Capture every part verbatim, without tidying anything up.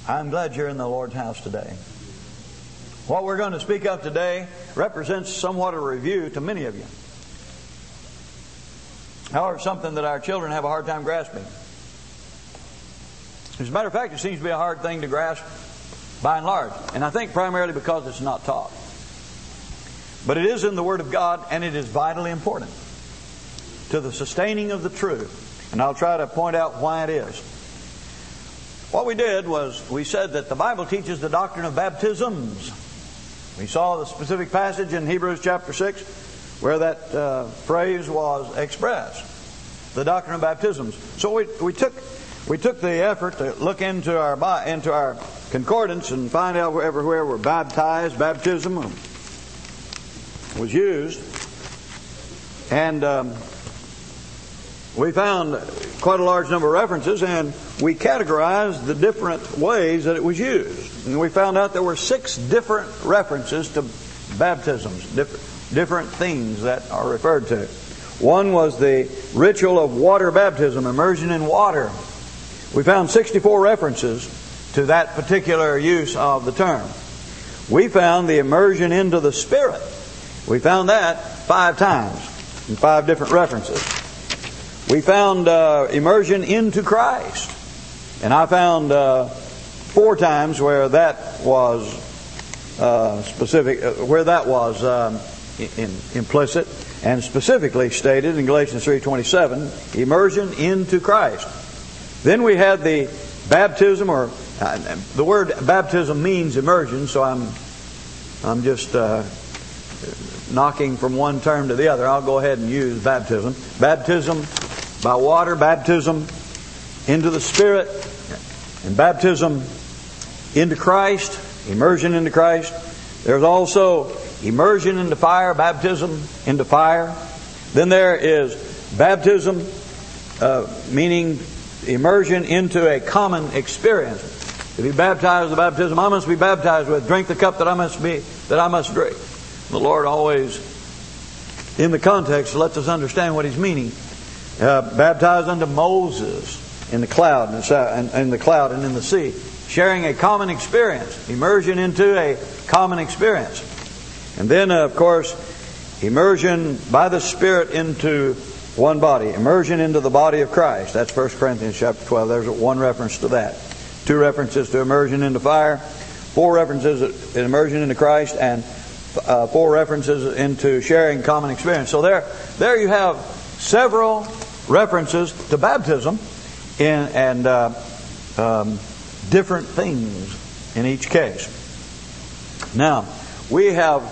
I'm glad you're in the Lord's house today. What we're going to speak of today represents somewhat a review to many of you. However, something that our children have a hard time grasping. As a matter of fact, it seems to be a hard thing to grasp by and large. And I think primarily because it's not taught. But it is in the Word of God, and it is vitally important to the sustaining of the truth. And I'll try to point out why it is. What we did was we said that the Bible teaches the doctrine of baptisms. We saw the specific passage in Hebrews chapter six where that uh, phrase was expressed. The doctrine of baptisms. So we we took we took the effort to look into our into our concordance and find out everywhere where baptized, baptism was used. And um, we found quite a large number of references, and we categorized the different ways that it was used. And we found out there were six different references to baptisms, different, different things that are referred to. One was the ritual of water baptism, immersion in water. We found sixty-four references to that particular use of the term. We found the immersion into the Spirit. We found that five times in five different references. We found uh, immersion into Christ. And I found uh, four times where that was uh, specific, uh, where that was um, in, implicit and specifically stated in Galatians three twenty-seven, immersion into Christ. Then we had the baptism, or uh, the word baptism means immersion, so I'm I'm just uh, knocking from one term to the other. I'll go ahead and use baptism. Baptism by water, baptism into the Spirit, and baptism into Christ, immersion into Christ. There's also immersion into fire, baptism into fire. Then there is baptism, uh, meaning immersion into a common experience. To be baptized with the baptism I must be baptized with, drink the cup that I must be that I must drink. The Lord always, in the context, lets us understand what He's meaning. Uh, baptized unto Moses in the cloud and in the cloud and in the sea, sharing a common experience, immersion into a common experience, and then uh, of course immersion by the Spirit into one body, immersion into the body of Christ. That's First Corinthians chapter twelve. There's one reference to that. Two references to immersion into fire, four references in immersion into Christ, and uh, four references into sharing common experience. So there, there you have several references to baptism in, and uh, um, different things in each case. Now, we have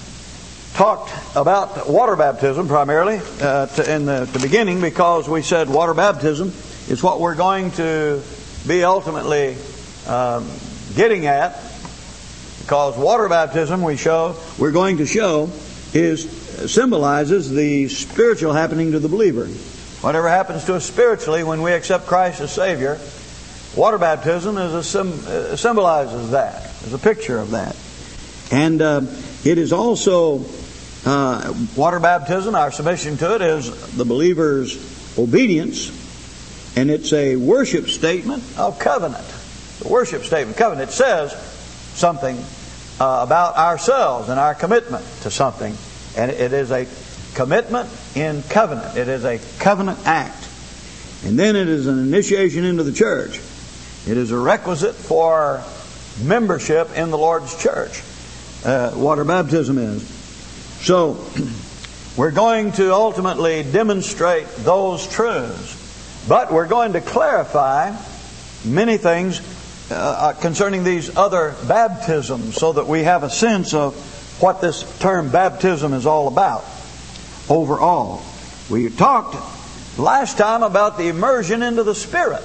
talked about water baptism primarily uh, to, in the, the beginning, because we said water baptism is what we're going to be ultimately um, getting at, because water baptism we show we're going to show is symbolizes the spiritual happening to the believer. Whatever happens to us spiritually when we accept Christ as Savior, water baptism is a sim, uh, symbolizes that, is a picture of that. And uh, it is also uh, water baptism, our submission to it is the believer's obedience, and it's a worship statement of covenant. The worship statement, covenant, says something uh, about ourselves and our commitment to something. And it is a commitment in covenant. It is a covenant act. And then it is an initiation into the church. It is a requisite for membership in the Lord's church. Uh, water baptism is. So, we're going to ultimately demonstrate those truths. But we're going to clarify many things uh, concerning these other baptisms, so that we have a sense of what this term baptism is all about overall. We talked last time about the immersion into the Spirit,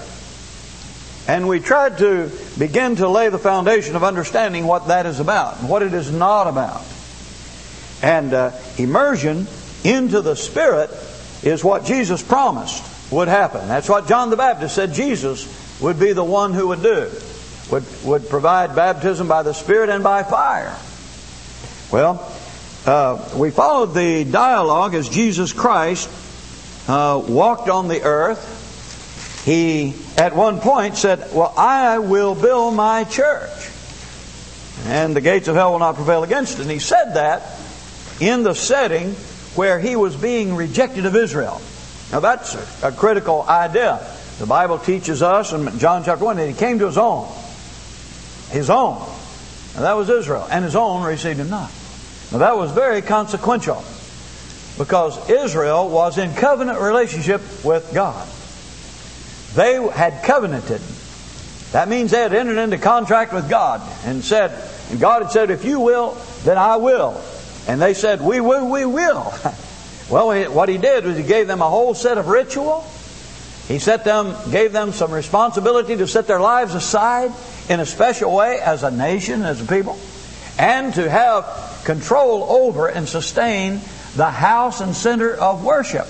and we tried to begin to lay the foundation of understanding what that is about and what it is not about. And uh, immersion into the Spirit is what Jesus promised would happen. That's what John the Baptist said Jesus would be the one who would do, would, would provide baptism by the Spirit and by fire. Well, uh, we followed the dialogue as Jesus Christ uh, walked on the earth he at one point said, well, I will build my church, and the gates of hell will not prevail against it. And he said that in the setting where he was being rejected of Israel. Now that's a critical idea. The Bible teaches us in John chapter one that he came to his own. His own. And that was Israel. And his own received him not. Now that was very consequential, because Israel was in covenant relationship with God. They had covenanted. That means they had entered into contract with God and said, and God had said, if you will, then I will. And they said, we will, we will. Well, what He did was He gave them a whole set of ritual. He set them, gave them some responsibility to set their lives aside in a special way as a nation, as a people, and to have control over and sustain the house and center of worship.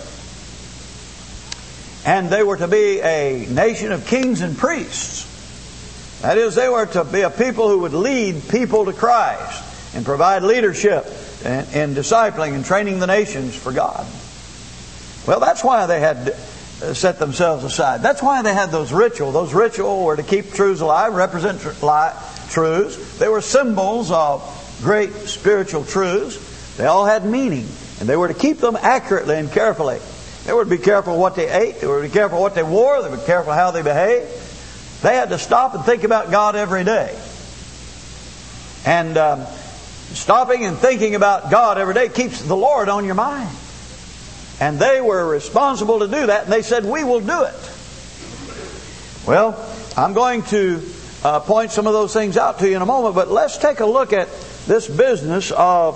And they were to be a nation of kings and priests. That is, they were to be a people who would lead people to Christ and provide leadership in, in discipling and training the nations for God. Well, that's why they had set themselves aside. That's why they had those rituals. Those rituals were to keep truths alive, represent truths. They were symbols of great spiritual truths. They all had meaning, and they were to keep them accurately and carefully. They were to be careful what they ate. They were to be careful what they wore. They were careful how they behaved. They had to stop and think about God every day. And um, stopping and thinking about God every day keeps the Lord on your mind. And they were responsible to do that, and they said, we will do it. Well, I'm going to uh, point some of those things out to you in a moment, but let's take a look at this business of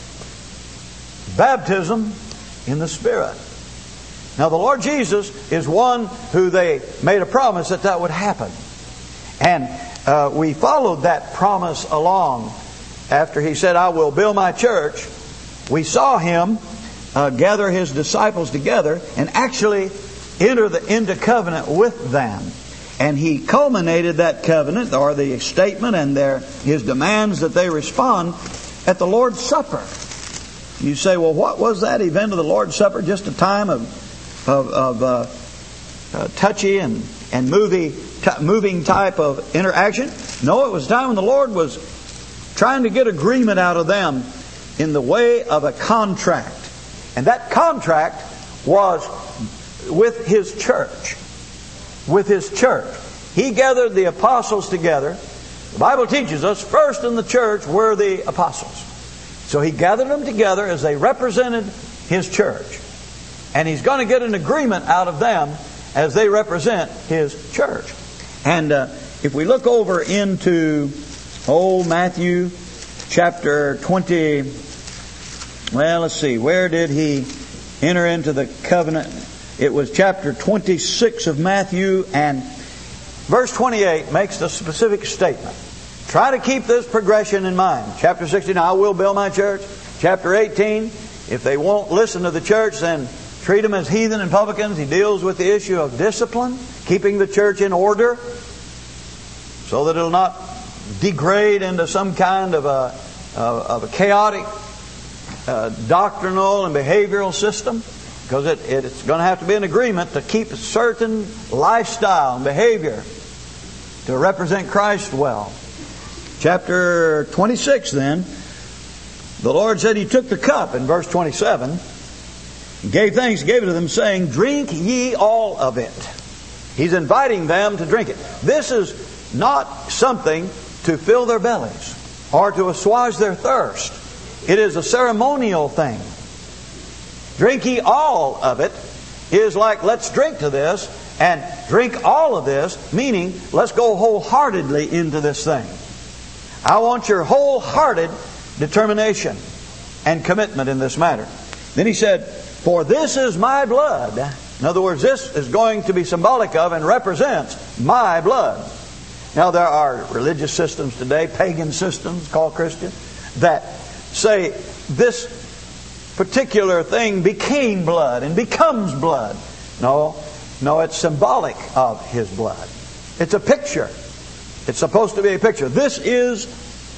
baptism in the Spirit. Now, the Lord Jesus is one who they made a promise that that would happen. And uh, we followed that promise along after He said, I will build my church. We saw Him uh, gather His disciples together and actually enter the, into covenant with them. And He culminated that covenant, or the statement and their His demands that they respond at the Lord's Supper. You say, well, what was that event of the Lord's Supper? Just a time of of, of uh, uh, touchy and, and movie, t- moving type of interaction? No, it was a time when the Lord was trying to get agreement out of them in the way of a contract. And that contract was with His church. With His church. He gathered the apostles together. The Bible teaches us first in the church were the apostles. So He gathered them together as they represented His church. And He's going to get an agreement out of them as they represent His church. And uh, if we look over into old Matthew chapter twenty, well, let's see, where did He enter into the covenant? It was chapter twenty-six of Matthew, and verse twenty-eight makes the specific statement. Try to keep this progression in mind. Chapter sixteen, I will build my church. Chapter eighteen, if they won't listen to the church, then treat them as heathen and publicans. He deals with the issue of discipline, keeping the church in order so that it'll not degrade into some kind of a, of a chaotic uh, doctrinal and behavioral system. Because it, it's going to have to be an agreement to keep a certain lifestyle and behavior to represent Christ well. Chapter twenty-six then, the Lord said He took the cup in verse twenty-seven, gave thanks, gave it to them, saying, drink ye all of it. He's inviting them to drink it. This is not something to fill their bellies or to assuage their thirst. It is a ceremonial thing. Drink ye all of it is like, let's drink to this, and drink all of this, meaning let's go wholeheartedly into this thing. I want your wholehearted determination and commitment in this matter. Then He said, for this is my blood. In other words, this is going to be symbolic of and represents my blood. Now, there are religious systems today, pagan systems called Christian, that say this particular thing became blood and becomes blood. No, no, it's symbolic of His blood. It's a picture. It's supposed to be a picture. This is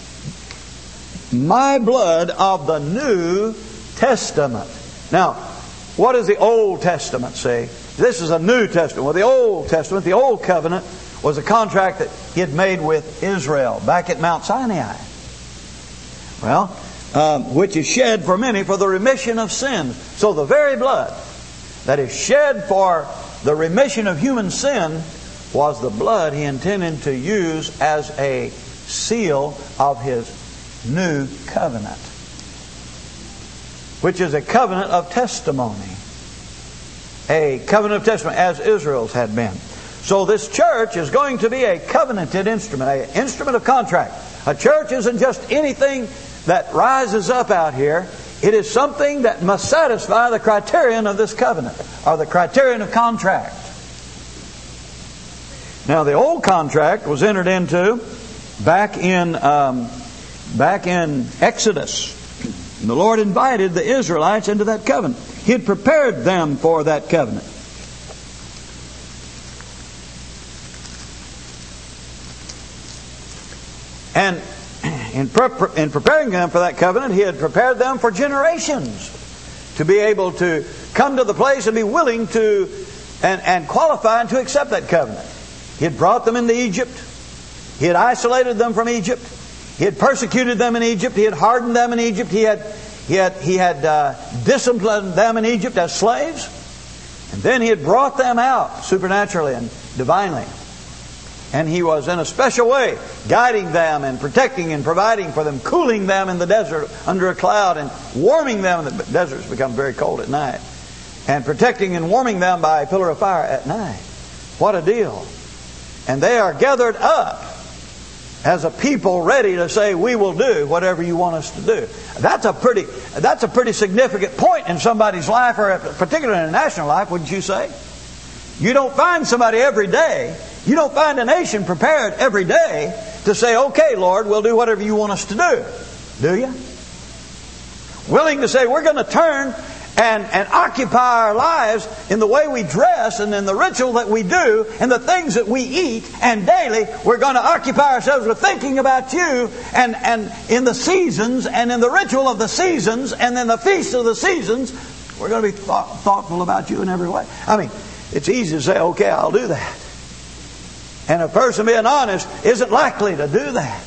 my blood of the New Testament. Now, what does the Old Testament say? This is a New Testament. Well, the Old Testament, the Old Covenant, was a contract that He had made with Israel back at Mount Sinai. Well, um, which is shed for many for the remission of sins. So the very blood that is shed for the remission of human sin was the blood He intended to use as a seal of His new covenant, which is a covenant of testimony. A covenant of testimony, as Israel's had been. So this church is going to be a covenanted instrument, an instrument of contract. A church isn't just anything that rises up out here. It is something that must satisfy the criterion of this covenant, or the criterion of contract. Now, the old contract was entered into back in um, back in Exodus. And the Lord invited the Israelites into that covenant. He had prepared them for that covenant. And in, pre- in preparing them for that covenant, He had prepared them for generations to be able to come to the place and be willing to and, and qualified to accept that covenant. He had brought them into Egypt. He had isolated them from Egypt. He had persecuted them in Egypt. He had hardened them in Egypt. He had He had, he had uh, disciplined them in Egypt as slaves. And then He had brought them out supernaturally and divinely. And He was in a special way guiding them and protecting and providing for them, cooling them in the desert under a cloud and warming them. The deserts become very cold at night. And protecting and warming them by a pillar of fire at night. What a deal. And they are gathered up as a people ready to say, we will do whatever you want us to do. That's a pretty that's a pretty significant point in somebody's life, or particularly in a national life, wouldn't you say? You don't find somebody every day, you don't find a nation prepared every day to say, okay, Lord, we'll do whatever you want us to do. Do you? Willing to say, we're going to turn and, and occupy our lives in the way we dress and in the ritual that we do and the things that we eat, and daily we're going to occupy ourselves with thinking about you and, and in the seasons and in the ritual of the seasons and in the feast of the seasons, we're going to be thought, thoughtful about you in every way. I mean, it's easy to say, okay, I'll do that. And a person being honest isn't likely to do that.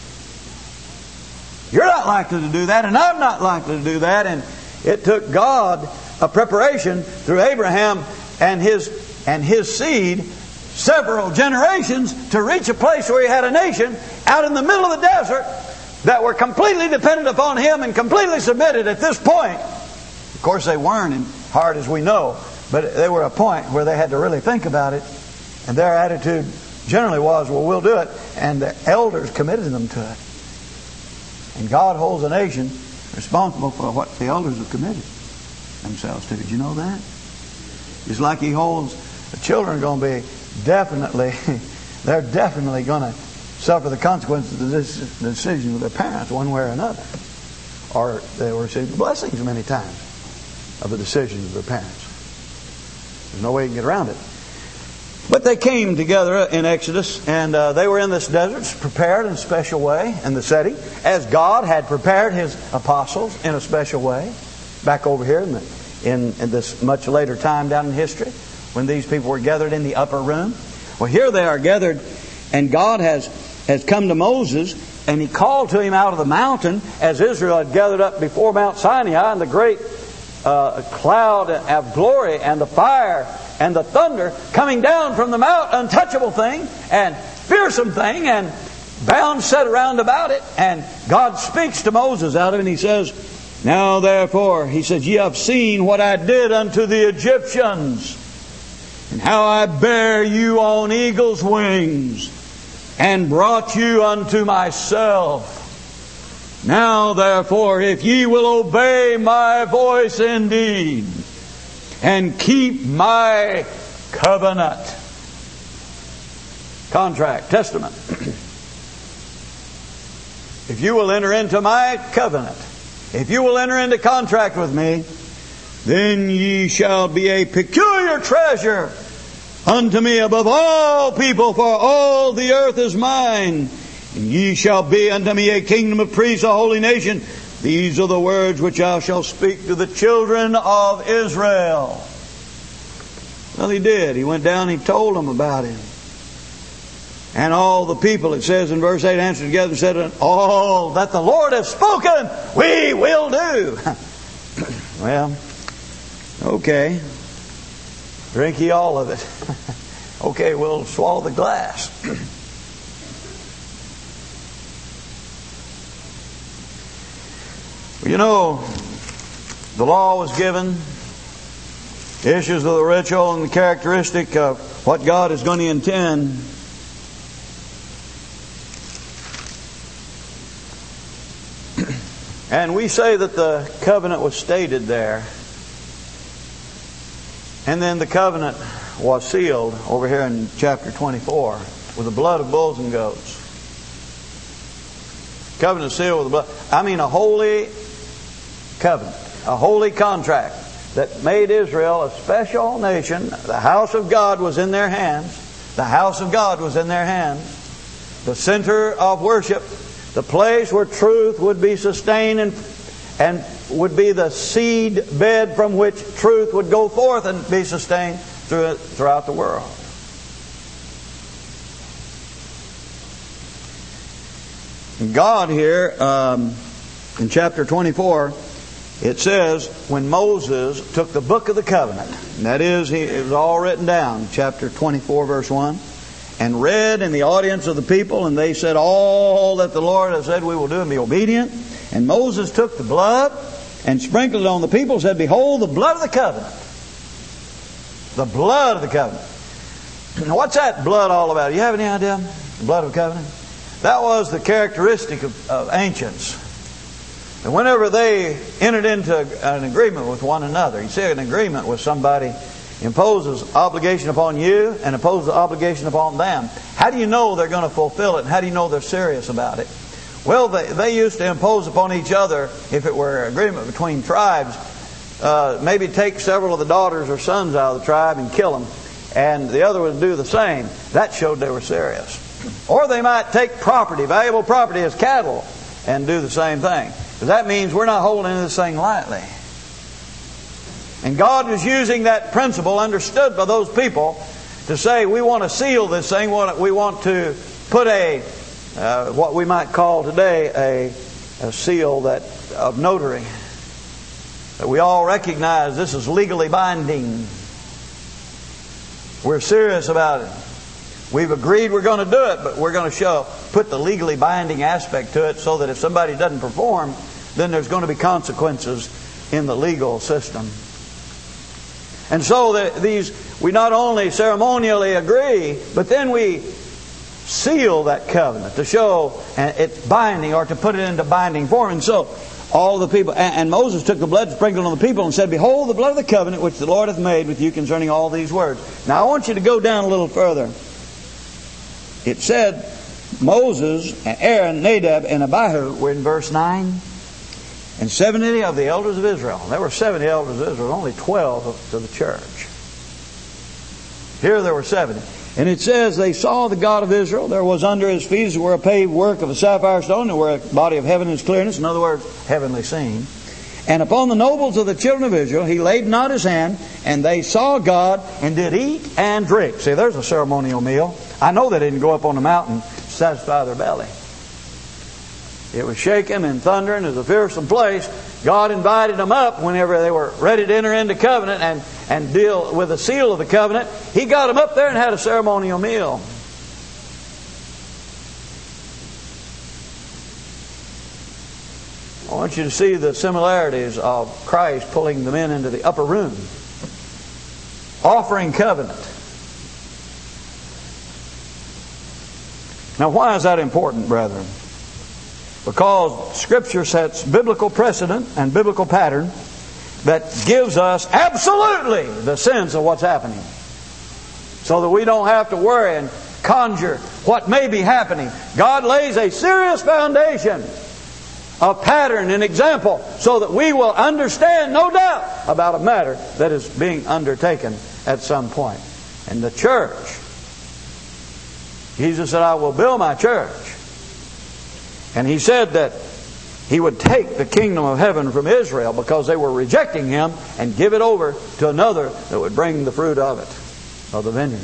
You're not likely to do that, and I'm not likely to do that. And it took God a preparation through Abraham and his and his seed, several generations, to reach a place where he had a nation out in the middle of the desert that were completely dependent upon Him and completely submitted at this point. Of course, they weren't in heart, as we know, but they were a point where they had to really think about it, and their attitude generally was, well, we'll do it, and the elders committed them to it. And God holds a nation responsible for what the elders have committed themselves to. Did you know that? It's like He holds the children are going to be definitely, they're definitely going to suffer the consequences of this decision of their parents one way or another. Or they will receive the blessings many times of the decisions of their parents. There's no way you can get around it. But they came together in Exodus, and uh, they were in this desert, prepared in a special way in the setting, as God had prepared His apostles in a special way, back over here in, the, in, in this much later time down in history, when these people were gathered in the upper room. Well, here they are gathered, and God has, has come to Moses, and He called to him out of the mountain, as Israel had gathered up before Mount Sinai, and the great uh, cloud of glory and the fire and the thunder coming down from the mount, untouchable thing and fearsome thing, and bound set around about it. And God speaks to Moses out of it, and He says, now therefore, He says, ye have seen what I did unto the Egyptians, and how I bare you on eagle's wings, and brought you unto myself. Now therefore, if ye will obey my voice indeed, and keep my covenant, contract, testament. If you will enter into my covenant, if you will enter into contract with me, then ye shall be a peculiar treasure unto me above all people, for all the earth is mine. And ye shall be unto me a kingdom of priests, a holy nation. These are the words which I shall speak to the children of Israel. Well, he did. He went down and he told them about him. And all the people, it says in verse eight, answered together and said, all that the Lord has spoken, we will do. Well, okay. Drink ye all of it. Okay, we'll swallow the glass. You know, the law was given, the issues of the ritual and the characteristic of what God is going to intend. And we say that the covenant was stated there. And then the covenant was sealed over here in chapter twenty-four with the blood of bulls and goats. Covenant sealed with the blood. I mean a holy covenant, a holy contract that made Israel a special nation. The house of God was in their hands. The house of God was in their hands. The center of worship. The place where truth would be sustained and, and would be the seed bed from which truth would go forth and be sustained through, throughout the world. And God here, um, in chapter twenty-four, it says, when Moses took the book of the covenant, and that is, he, it was all written down, chapter twenty-four, verse one, and read in the audience of the people, and they said, all that the Lord has said we will do and be obedient. And Moses took the blood and sprinkled it on the people and said, behold, the blood of the covenant. The blood of the covenant. Now, what's that blood all about? Do you have any idea? The blood of the covenant? That was the characteristic of, of ancients. And whenever they entered into an agreement with one another, you see, an agreement with somebody imposes obligation upon you and imposes obligation upon them. How do you know they're going to fulfill it? And how do you know they're serious about it? Well, they, they used to impose upon each other, if it were an agreement between tribes, uh, maybe take several of the daughters or sons out of the tribe and kill them, and the other would do the same. That showed they were serious. Or they might take property, valuable property as cattle, and do the same thing. Because that means we're not holding this thing lightly. And God was using that principle, understood by those people, to say, we want to seal this thing. We want to put a, uh, what we might call today, a, a seal that of notary. That we all recognize this is legally binding. We're serious about it. We've agreed we're going to do it, but we're going to show, put the legally binding aspect to it so that if somebody doesn't perform, then there's going to be consequences in the legal system. And so the, these, we not only ceremonially agree, but then we seal that covenant to show it's binding, or to put it into binding form. And so all the people, and, and Moses took the blood, sprinkled on the people, and said, behold, the blood of the covenant which the Lord hath made with you concerning all these words. Now I want you to go down a little further. It said Moses, and Aaron, Nadab, and Abihu were in verse nine. And seventy of the elders of Israel. There were seventy elders of Israel, only twelve to the church. Here there were seventy. And it says, they saw the God of Israel. There was under his feet as it were a paved work of a sapphire stone. There were a body of heaven in its clearness. In other words, heavenly seen. And upon the nobles of the children of Israel he laid not his hand. And they saw God and did eat and drink. See, there's a ceremonial meal. I know they didn't go up on the mountain to satisfy their belly. It was shaking and thundering. It was a fearsome place. God invited them up whenever they were ready to enter into covenant and, and deal with the seal of the covenant. He got them up there and had a ceremonial meal. I want you to see the similarities of Christ pulling the men into the upper room, offering covenant. Now, why is that important, brethren? Because Scripture sets biblical precedent and biblical pattern that gives us absolutely the sense of what's happening. So that we don't have to worry and conjure what may be happening. God lays a serious foundation of pattern and example so that we will understand, no doubt, about a matter that is being undertaken at some point. And the church, Jesus said, I will build my church. And He said that He would take the kingdom of heaven from Israel because they were rejecting Him and give it over to another that would bring the fruit of it. of the vineyard.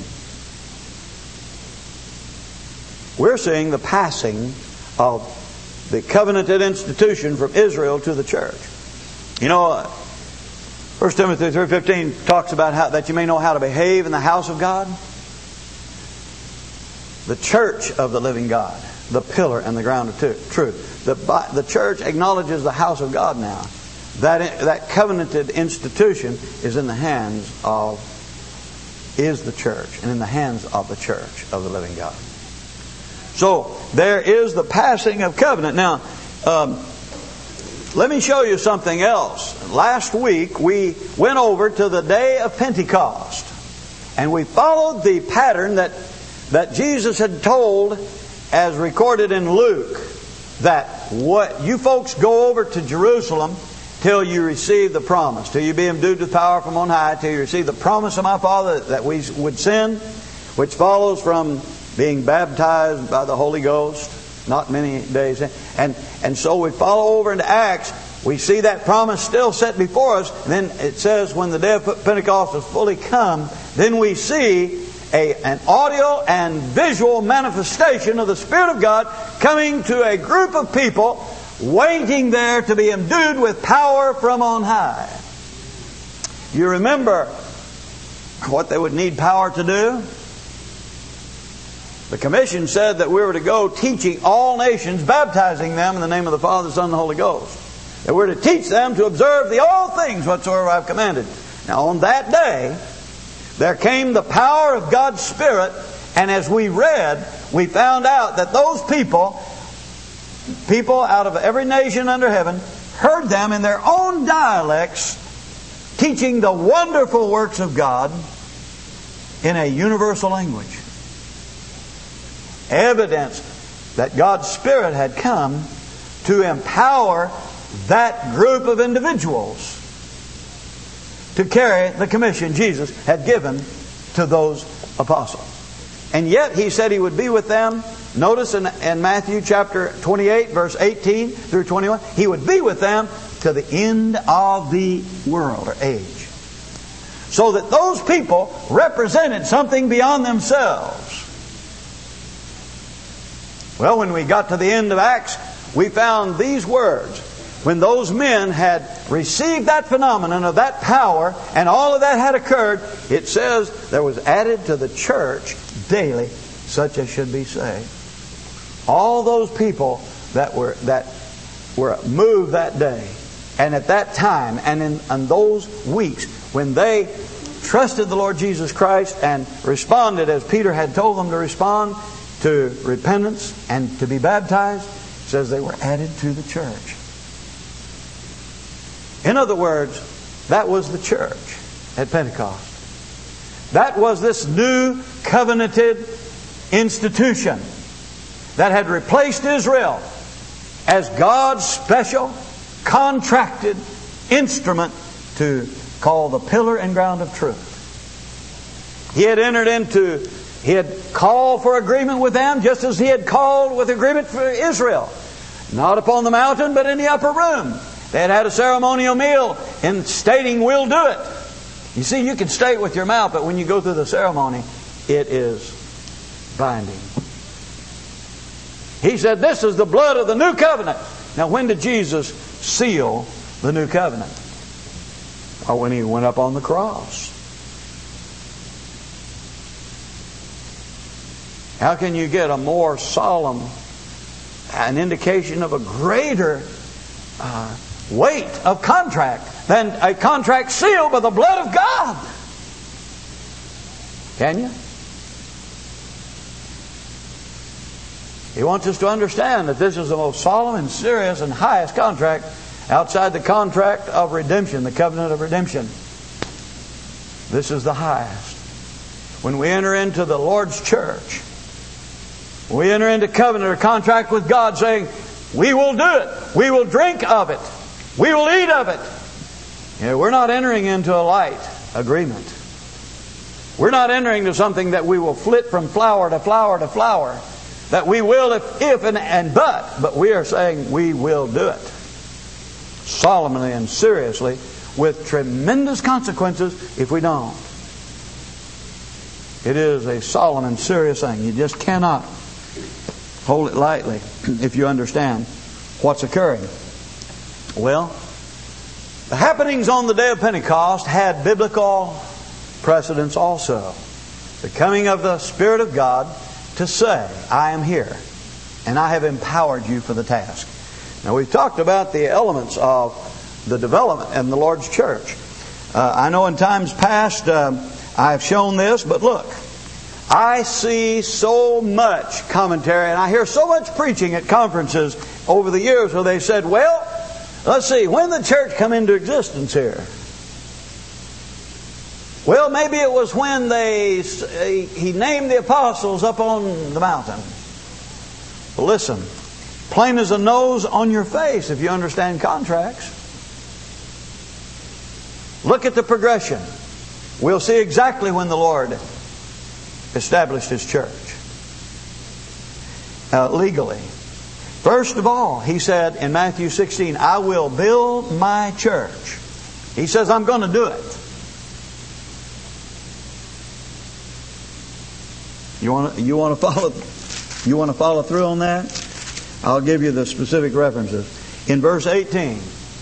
We're seeing the passing of the covenanted institution from Israel to the church. You know, uh, First Timothy three fifteen talks about how that you may know how to behave in the house of God. The church of the living God, the pillar and the ground of truth. The, the church acknowledges the house of God now. That, that covenanted institution is in the hands of, is the church, and in the hands of the church of the living God. So, there is the passing of covenant. Now, um, let me show you something else. Last week, we went over to the day of Pentecost. And we followed the pattern that, that Jesus had told, as recorded in Luke, that what you folks go over to Jerusalem till you receive the promise, till you be endued with power from on high, till you receive the promise of my Father that we would send, which follows from being baptized by the Holy Ghost, not many days. And, and so we follow over into Acts. We see that promise still set before us. And then it says when the day of Pentecost is fully come, then we see a, an audio and visual manifestation of the Spirit of God coming to a group of people waiting there to be endued with power from on high. You remember what they would need power to do? The commission said that we were to go teaching all nations, baptizing them in the name of the Father, the Son, and the Holy Ghost. That we're to teach them to observe the all things whatsoever I've commanded. Now on that day, there came the power of God's Spirit, and as we read, we found out that those people, people out of every nation under heaven, heard them in their own dialects teaching the wonderful works of God in a universal language. Evidence that God's Spirit had come to empower that group of individuals to carry the commission Jesus had given to those apostles. And yet He said He would be with them. Notice in, in Matthew chapter twenty-eight, verse eighteen through twenty-one, He would be with them to the end of the world or age. So that those people represented something beyond themselves. Well, when we got to the end of Acts, we found these words. When those men had received that phenomenon of that power, and all of that had occurred, it says there was added to the church daily such as should be saved. All those people that were that were moved that day, and at that time, and in, in those weeks, when they trusted the Lord Jesus Christ and responded as Peter had told them to respond, to repentance and to be baptized, it says they were added to the church. In other words, that was the church at Pentecost. That was this new covenanted institution that had replaced Israel as God's special contracted instrument to call the pillar and ground of truth. He had entered into, He had called for agreement with them just as He had called with agreement for Israel. Not upon the mountain, but in the upper room. They had had a ceremonial meal in stating, we'll do it. You see, you can state with your mouth, but when you go through the ceremony, it is binding. He said, this is the blood of the new covenant. Now, when did Jesus seal the new covenant? Or when He went up on the cross. How can you get a more solemn, an indication of a greater uh, weight of contract than a contract sealed by the blood of God? Can you? He wants us to understand that this is the most solemn and serious and highest contract outside the contract of redemption, the covenant of redemption. This is the highest. When we enter into the Lord's church, we enter into covenant or contract with God saying, we will do it. We will drink of it. We will eat of it. You know, we're not entering into a light agreement. We're not entering into something that we will flit from flower to flower to flower. That we will if, if and, and but. But we are saying we will do it. Solemnly and seriously, with tremendous consequences if we don't. It is a solemn and serious thing. You just cannot hold it lightly if you understand what's occurring. Well, the happenings on the day of Pentecost had biblical precedence also. The coming of the Spirit of God to say, I am here, and I have empowered you for the task. Now, we've talked about the elements of the development in the Lord's church. Uh, I know in times past uh, I've shown this, but look, I see so much commentary, and I hear so much preaching at conferences over the years where they said, well, let's see, when did the church come into existence here? Well, maybe it was when they he named the apostles up on the mountain. Well, listen, plain as a nose on your face if you understand contracts. Look at the progression. We'll see exactly when the Lord established His church. Uh, legally. First of all, He said in Matthew sixteen, I will build my church. He says, I'm going to do it. You want to, you want to follow you want to follow through on that? I'll give you the specific references. In verse eighteen,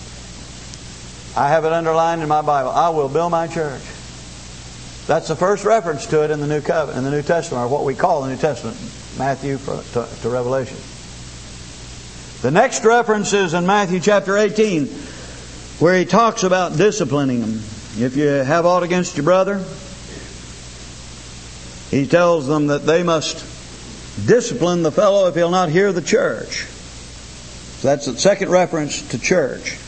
I have it underlined in my Bible. I will build my church. That's the first reference to it in the New Covenant, in the New Testament, or what we call the New Testament, Matthew to, to Revelation. The next reference is in Matthew chapter eighteen, where He talks about disciplining them. If you have aught against your brother, He tells them that they must discipline the fellow if he'll not hear the church. So that's the second reference to church.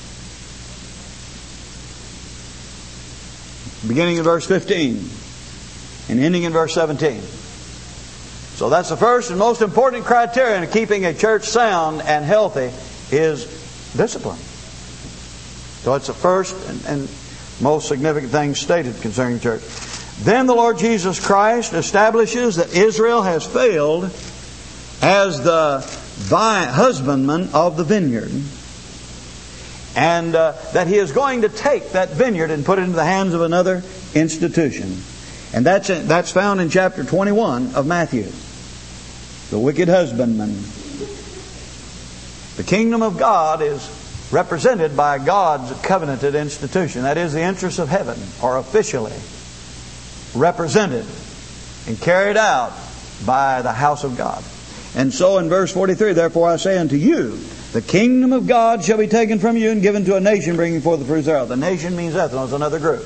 Beginning in verse fifteen and ending in verse seventeen. So that's the first and most important criterion of keeping a church sound and healthy is discipline. So it's the first and, and most significant thing stated concerning the church. Then the Lord Jesus Christ establishes that Israel has failed as the vine, husbandman of the vineyard. And uh, that He is going to take that vineyard and put it into the hands of another institution. And that's, that's found in chapter twenty-one of Matthew. The wicked husbandman. The kingdom of God is represented by God's covenanted institution. That is the interests of heaven, or officially represented and carried out by the house of God. And so in verse forty-three, therefore I say unto you, the kingdom of God shall be taken from you and given to a nation bringing forth the fruits thereof. The nation means ethnos, another group.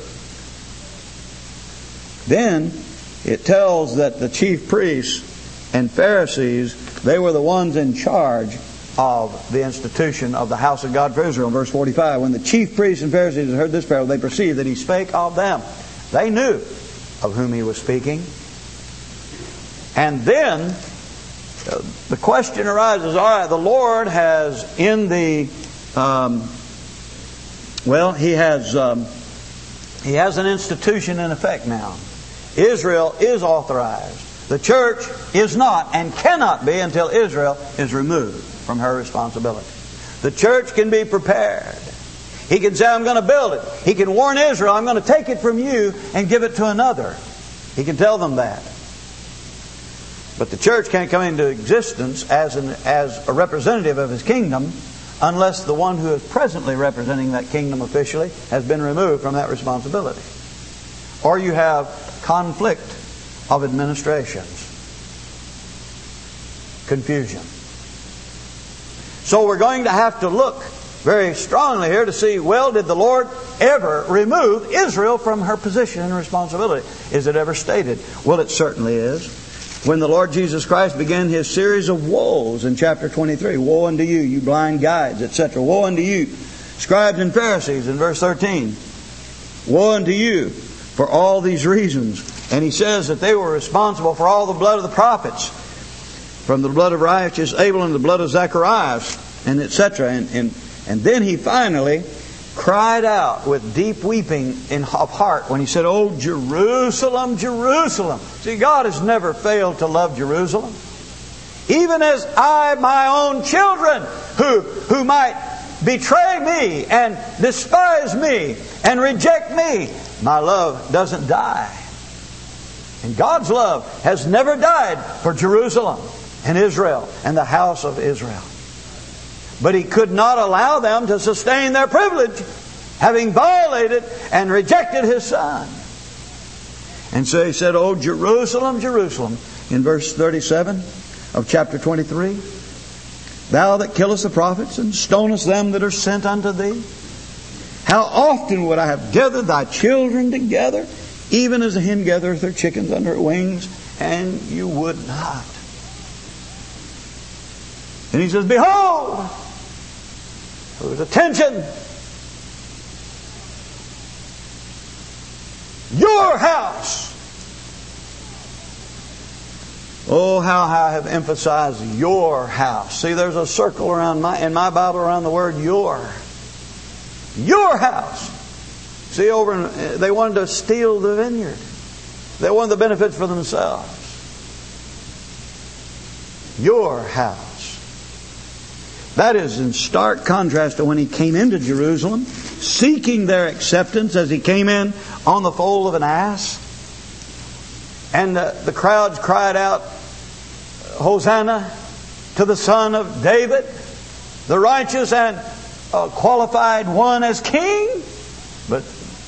Then it tells that the chief priests and Pharisees, they were the ones in charge of the institution of the house of God for Israel. Verse forty-five, when the chief priests and Pharisees heard this parable, they perceived that He spake of them. They knew of whom He was speaking. And then uh, the question arises, all right, the Lord has in the, um, well, He has, um, He has an institution in effect now. Israel is authorized. The church is not and cannot be until Israel is removed from her responsibility. The church can be prepared. He can say, I'm going to build it. He can warn Israel, I'm going to take it from you and give it to another. He can tell them that. But the church can't come into existence as, an, as a representative of His kingdom unless the one who is presently representing that kingdom officially has been removed from that responsibility. Or you have conflict of administrations. Confusion. So we're going to have to look very strongly here to see, well, did the Lord ever remove Israel from her position and responsibility? Is it ever stated? Well, it certainly is. When the Lord Jesus Christ began His series of woes in chapter twenty-three, woe unto you, you blind guides, et cetera. Woe unto you, scribes and Pharisees, in verse thirteen. Woe unto you for all these reasons. And He says that they were responsible for all the blood of the prophets, from the blood of righteous Abel and the blood of Zacharias, and et cetera. And, and, and then He finally cried out with deep weeping in of heart when He said, "Oh, Jerusalem, Jerusalem." See, God has never failed to love Jerusalem. Even as I, my own children, who, who might betray me and despise me and reject me, my love doesn't die. And God's love has never died for Jerusalem and Israel and the house of Israel. But He could not allow them to sustain their privilege, having violated and rejected His Son. And so He said, "O Jerusalem, Jerusalem," in verse thirty-seven of chapter twenty-three, "thou that killest the prophets and stonest them that are sent unto thee, how often would I have gathered thy children together, even as a hen gathereth her chickens under her wings, and you would not." And He says, "Behold," there was attention, "your house." Oh, how I have emphasized your house. See, there's a circle around my in my Bible around the word your. Your house. See, over in, they wanted to steal the vineyard. They wanted the benefits for themselves. Your house. That is in stark contrast to when He came into Jerusalem, seeking their acceptance as He came in on the foal of an ass. And the, the crowds cried out, "Hosanna to the Son of David, the righteous and uh, qualified one as king." But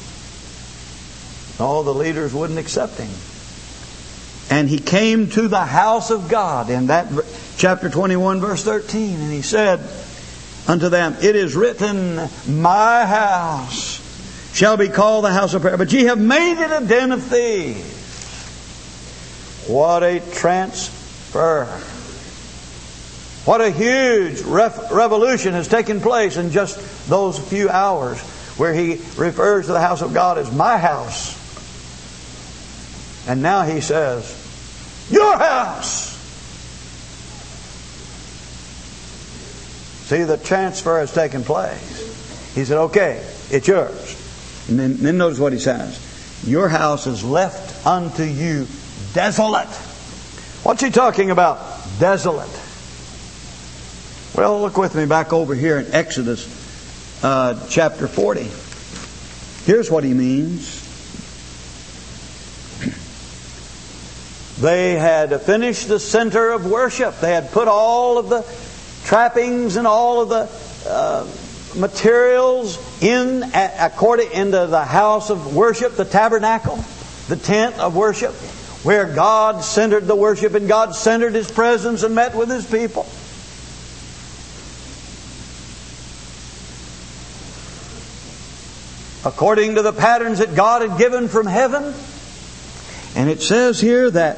all the leaders wouldn't accept Him. And He came to the house of God in that chapter twenty-one, verse thirteen. And He said unto them, "It is written, my house shall be called the house of prayer, but ye have made it a den of thieves." What a transfer. What a huge ref- revolution has taken place in just those few hours, where He refers to the house of God as my house. And now He says, your house. See, the transfer has taken place. He said, okay, it's yours. And then, then notice what He says. Your house is left unto you desolate. What's He talking about? Desolate. Well, look with me back over here in Exodus uh, chapter forty. Here's what He means. They had finished the center of worship. They had put all of the trappings and all of the uh, materials in according into the house of worship, the tabernacle, the tent of worship, where God centered the worship and God centered His presence and met with His people. According to the patterns that God had given from heaven. And it says here that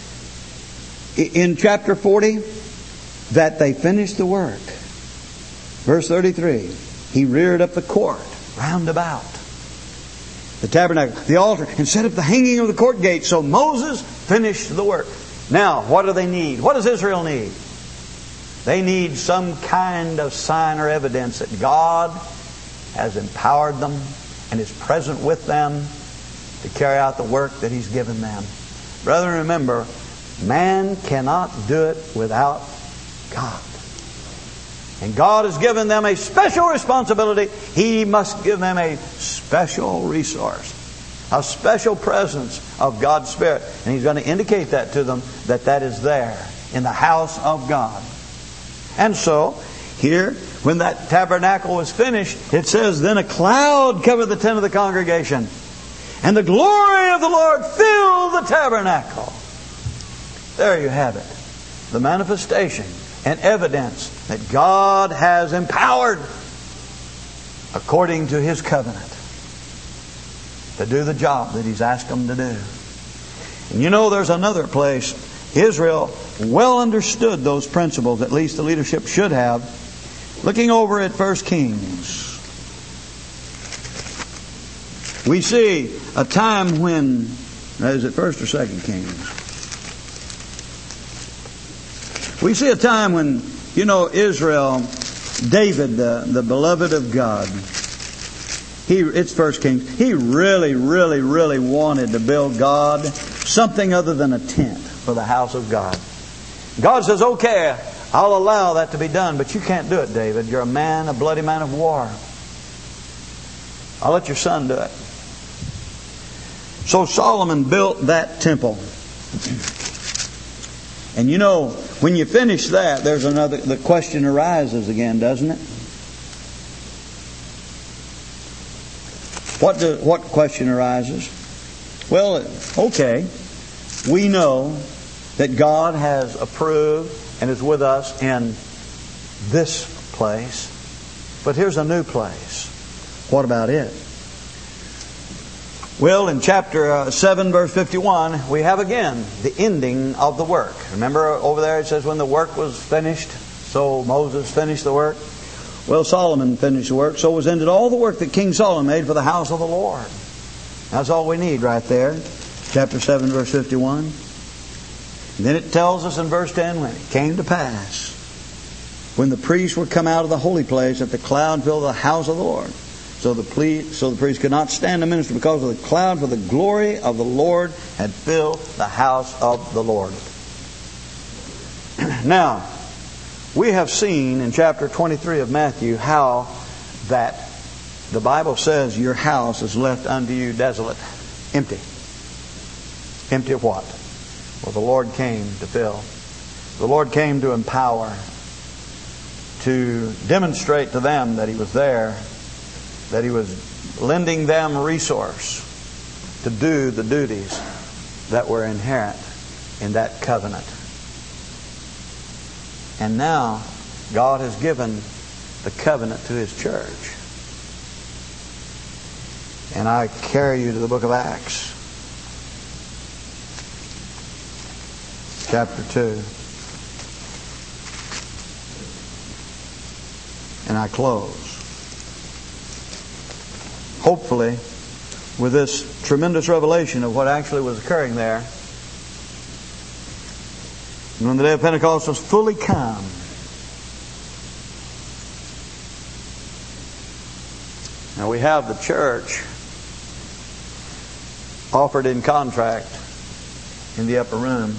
in chapter forty that they finished the work. Verse thirty-three, He reared up the court round about the tabernacle, the altar, and set up the hanging of the court gate. So Moses finished the work. Now, what do they need? What does Israel need? They need some kind of sign or evidence that God has empowered them and is present with them to carry out the work that He's given them. Brethren, remember, man cannot do it without God. And God has given them a special responsibility. He must give them a special resource, a special presence of God's Spirit. And He's going to indicate that to them, that that is there in the house of God. And so, here, when that tabernacle was finished, it says, then a cloud covered the tent of the congregation, and the glory of the Lord filled the tabernacle. There you have it. The manifestation and evidence that God has empowered according to His covenant to do the job that He's asked them to do. And you know, there's another place. Israel well understood those principles, at least the leadership should have. Looking over at First Kings, we see a time when, is it First or Second Kings? We see a time when, you know, Israel, David, the, the beloved of God, he, it's First Kings, he really, really, really wanted to build God something other than a tent for the house of God. God says, okay, I'll allow that to be done, but you can't do it, David. You're a man, a bloody man of war. I'll let your son do it. So Solomon built that temple. And you know, when you finish that, there's another, the question arises again, doesn't it? What do, what question arises? Well, okay, we know that God has approved and is with us in this place. But here's a new place. What about it? Well, in chapter uh, seven, verse fifty-one, we have again the ending of the work. Remember over there it says when the work was finished, so Moses finished the work. Well, Solomon finished the work. So was ended all the work that King Solomon made for the house of the Lord. That's all we need right there. Chapter seven, verse fifty-one. And then it tells us in verse ten, when it came to pass, when the priests were come out of the holy place, that the cloud filled the house of the Lord. So the, ple- so the priest could not stand to minister because of the cloud, for the glory of the Lord had filled the house of the Lord. Now, we have seen in chapter twenty-three of Matthew how that the Bible says your house is left unto you desolate, empty. Empty of what? Well, the Lord came to fill. The Lord came to empower, to demonstrate to them that He was there, that He was lending them resource to do the duties that were inherent in that covenant. And now God has given the covenant to His church. And I carry you to the book of Acts, chapter two. And I close. Hopefully, with this tremendous revelation of what actually was occurring there. And when the day of Pentecost was fully come, now we have the church offered in contract in the upper room.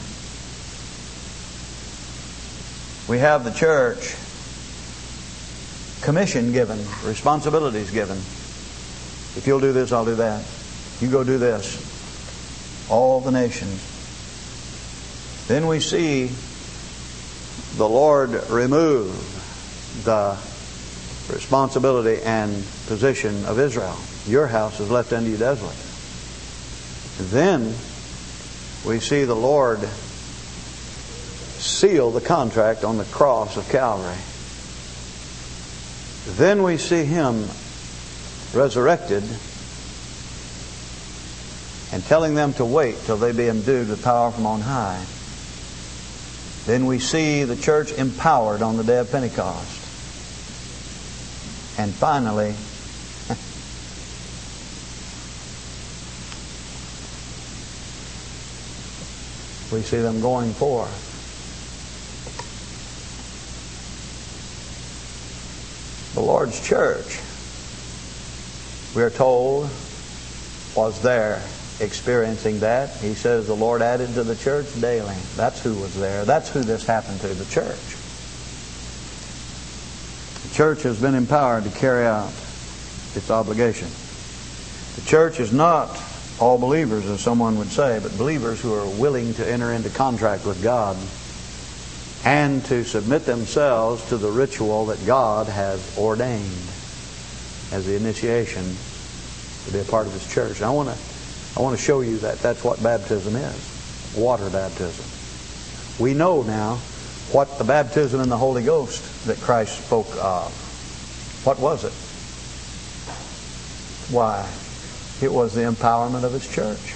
We have the church commission given, responsibilities given. If you'll do this, I'll do that. You go do this. All the nations. Then we see the Lord remove the responsibility and position of Israel. Your house is left unto you desolate. Then we see the Lord seal the contract on the cross of Calvary. Then we see Him resurrected and telling them to wait till they be endued with power from on high. Then we see the church empowered on the day of Pentecost. And finally, we see them going forth. The Lord's church, we are told, was there experiencing that. He says the Lord added to the church daily. That's who was there. That's who this happened to, the church. The church has been empowered to carry out its obligation. The church is not all believers, as someone would say, but believers who are willing to enter into contract with God and to submit themselves to the ritual that God has ordained as the initiation to be a part of His church. And I want to I want to show you that that's what baptism is. Water baptism. We know now what the baptism in the Holy Ghost that Christ spoke of. What was it? Why? It was the empowerment of His church.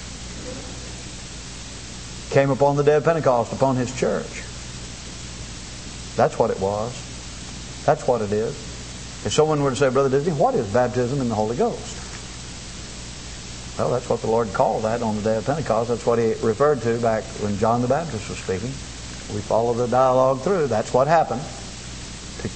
Came upon the day of Pentecost upon His church. That's what it was. That's what it is. If someone were to say, Brother Disney, what is baptism in the Holy Ghost? Well, that's what the Lord called that on the day of Pentecost. That's what He referred to back when John the Baptist was speaking. We follow the dialogue through. That's what happened to,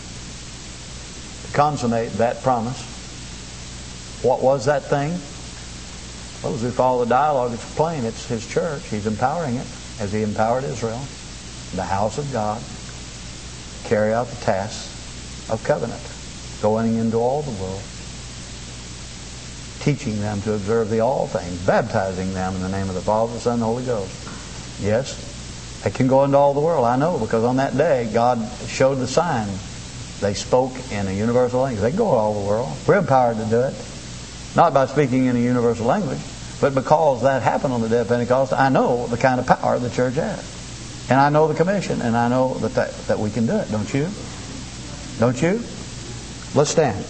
to consummate that promise. What was that thing? Well, as we follow the dialogue, it's plain. It's His church. He's empowering it as He empowered Israel, the house of God, carry out the tasks of covenant, going into all the world, teaching them to observe the all things, baptizing them in the name of the Father, the Son, and the Holy Ghost. Yes, they can go into all the world. I know, because on that day, God showed the sign. They spoke in a universal language. They can go to all the world. We're empowered to do it. Not by speaking in a universal language, but because that happened on the day of Pentecost, I know the kind of power the church has. And I know the commission, and I know that, that, that we can do it. Don't you? Don't you? Let's stand.